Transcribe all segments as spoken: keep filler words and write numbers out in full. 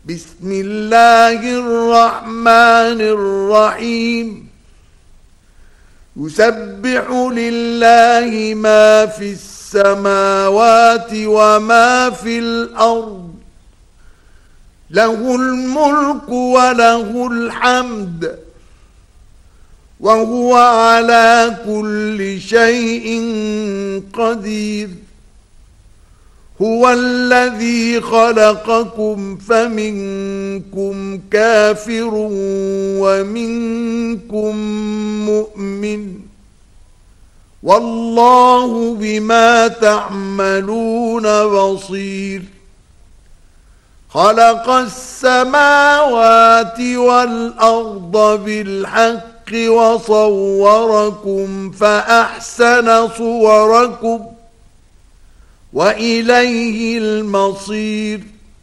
بسم الله الرحمن الرحيم. يسبح لله ما في السماوات وما في الأرض، له الملك وله الحمد، وهو على كل شيء قدير. هو الذي خلقكم فمنكم كافر ومنكم مؤمن، والله بما تعملون بصير. خلق السماوات والأرض بالحق وصوركم فأحسن صوركم وإليه المصير.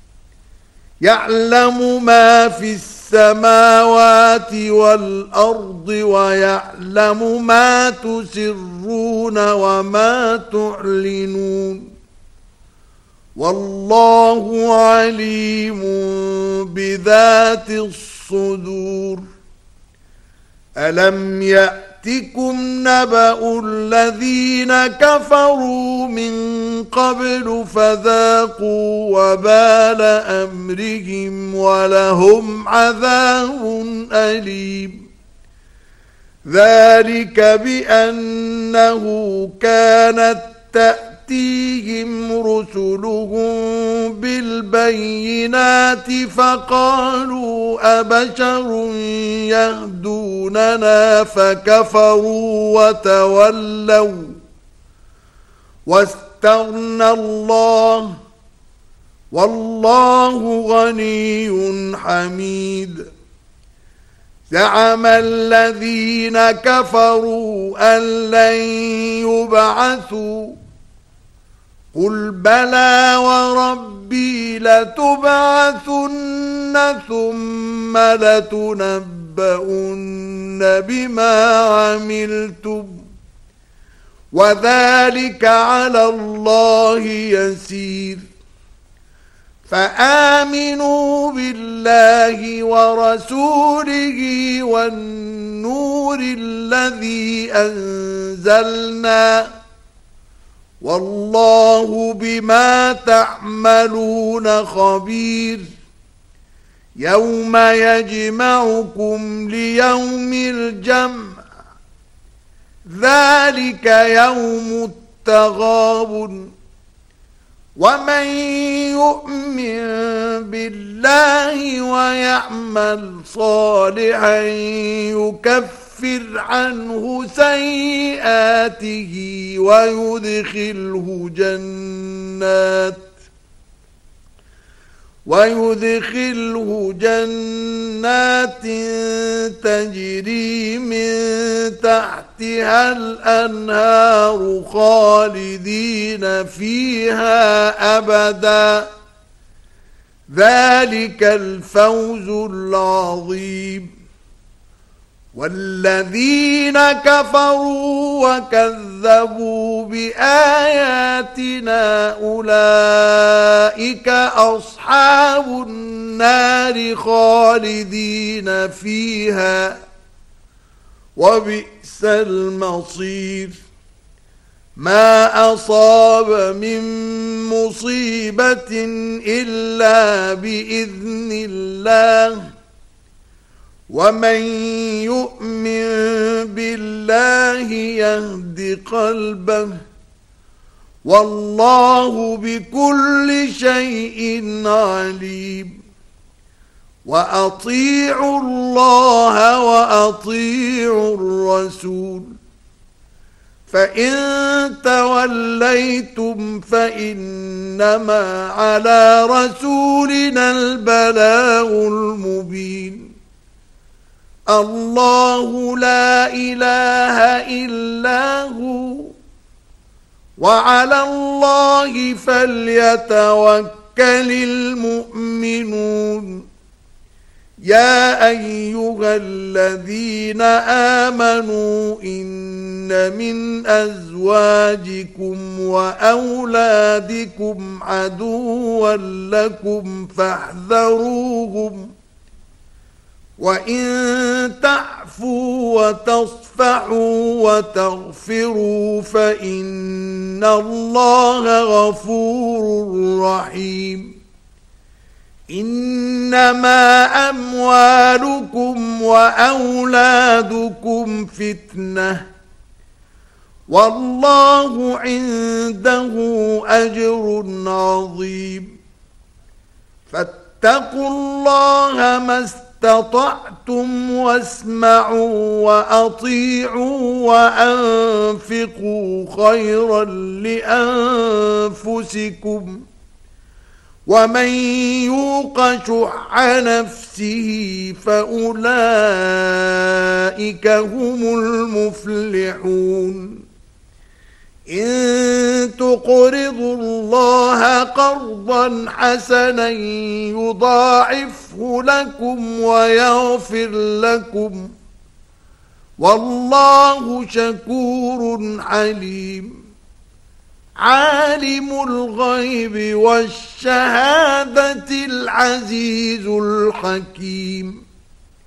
يعلم ما في السماوات والأرض ويعلم ما تسرون وما تعلنون، والله عليم بذات الصدور. ألم يأتكم نبأ الذين كفروا من قبل فذاقوا وبال أمرهم ولهم عذاب أليم. ذلك بأنه كانت تأتيهم رسلهم بالبينات فقالوا أبشر يهدوننا فكفروا وتولوا واستغنى الله، والله غني حميد. زعم الذين كفروا أن لن يبعثوا، قل بلى وربي لتبعثن ثم لتنبؤن بما عملتم، وذلك على الله يسير. فآمنوا بالله ورسوله والنور الذي أنزلنا، والله بما تعملون خبير. يوم يجمعكم ليوم الجمع، ذلك يوم التغابن. ومن يؤمن بالله ويعمل صالحا يكفر عنه سيئاته ويدخله جنات ويدخله جنات تجري من تحتها الأنهار خالدين فيها أبدا، ذلك الفوز العظيم. والذين كفروا وكذبوا بآياتنا أولئك أصحاب النار خالدين فيها، وبئس المصير. ما أصاب من مصيبة إلا بإذن الله، ومن يؤمن بالله يهد قلبه، والله بكل شيء عليم. وأطيعوا الله وأطيعوا الرسول، فإن توليتم فإنما على رسولنا البلاغ المبين. الله لا إله إلا هو، وعلى الله فليتوكل المؤمنون. يا أيها الذين آمنوا إن من أزواجكم وأولادكم عدوا لكم فاحذروهم وإن تعفوا وتصفحوا وتغفروا فإن الله غفور رحيم إنما أموالكم وأولادكم فتنة والله عنده أجر عظيم فاتقوا الله ما استطعتم واسمعوا وأطيعوا وأنفقوا خيرا لأنفسكم ومن يوق شح نفسه فأولئك هم المفلحون إن تقرضوا الله قرضا حسنا يضاعفه لكم ويغفر لكم والله شكور عليم عالم الغيب والشهادة العزيز الحكيم